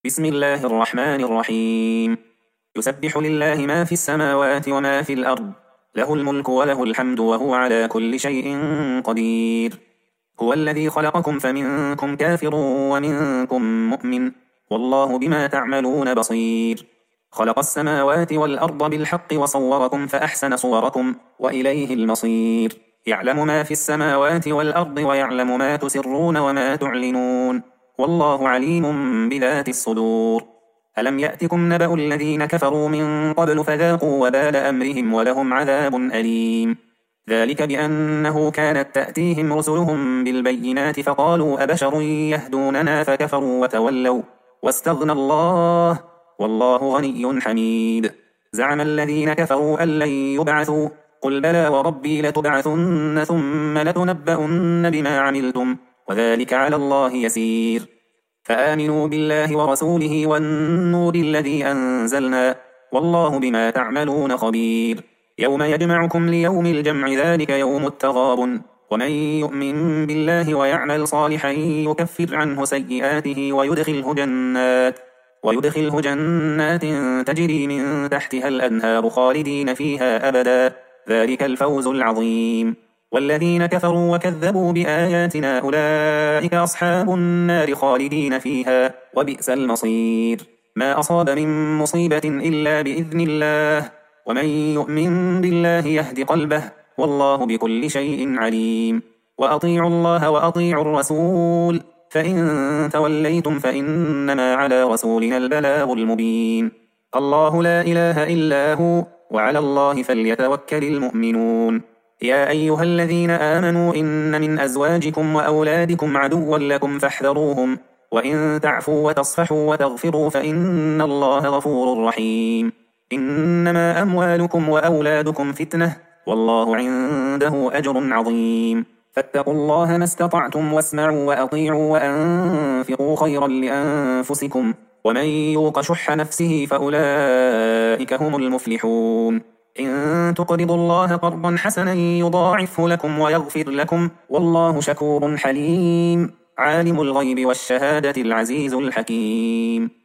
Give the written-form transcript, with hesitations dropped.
بسم الله الرحمن الرحيم. يسبح لله ما في السماوات وما في الأرض، له الملك وله الحمد وهو على كل شيء قدير. هو الذي خلقكم فمنكم كافر ومنكم مؤمن، والله بما تعملون بصير. خلق السماوات والأرض بالحق وصوركم فأحسن صوركم وإليه المصير. يعلم ما في السماوات والأرض ويعلم ما تسرون وما تعلنون، والله عليم بذات الصدور. ألم يأتكم نبأ الذين كفروا من قبل فذاقوا وبال أمرهم ولهم عذاب أليم. ذلك بأنه كانت تأتيهم رسلهم بالبينات فقالوا أبشر يهدوننا فكفروا وتولوا واستغنى الله والله غني حميد. زعم الذين كفروا أن لن يبعثوا، قل بلى وربي لتبعثن ثم لتنبؤن بما عملتم وذلك على الله يسير. فآمنوا بالله ورسوله والنور الذي أنزلنا، والله بما تعملون خبير. يوم يجمعكم ليوم الجمع ذلك يوم التغابن، ومن يؤمن بالله ويعمل صالحا يكفر عنه سيئاته ويدخله جنات تجري من تحتها الأنهار خالدين فيها أبدا، ذلك الفوز العظيم. والذين كفروا وكذبوا بآياتنا أولئك أصحاب النار خالدين فيها وبئس المصير. ما أصاب من مصيبة إلا بإذن الله، ومن يؤمن بالله يهد قلبه، والله بكل شيء عليم. وأطيعوا الله وأطيعوا الرسول، فإن توليتم فإنما على رسولنا البلاغ المبين. الله لا إله إلا هو، وعلى الله فليتوكل المؤمنون. يا أيها الذين آمنوا إن من أزواجكم وأولادكم عدوا لكم فاحذروهم، وإن تعفوا وتصفحوا وتغفروا فإن الله غفور رحيم. إنما أموالكم وأولادكم فتنة، والله عنده أجر عظيم. فاتقوا الله ما استطعتم واسمعوا وأطيعوا وأنفقوا خيرا لأنفسكم، ومن يوق شح نفسه فأولئك هم المفلحون. إن تقرضوا الله قرضا حسنا يضاعفه لكم ويغفر لكم، والله شكور حليم. عالم الغيب والشهادة العزيز الحكيم.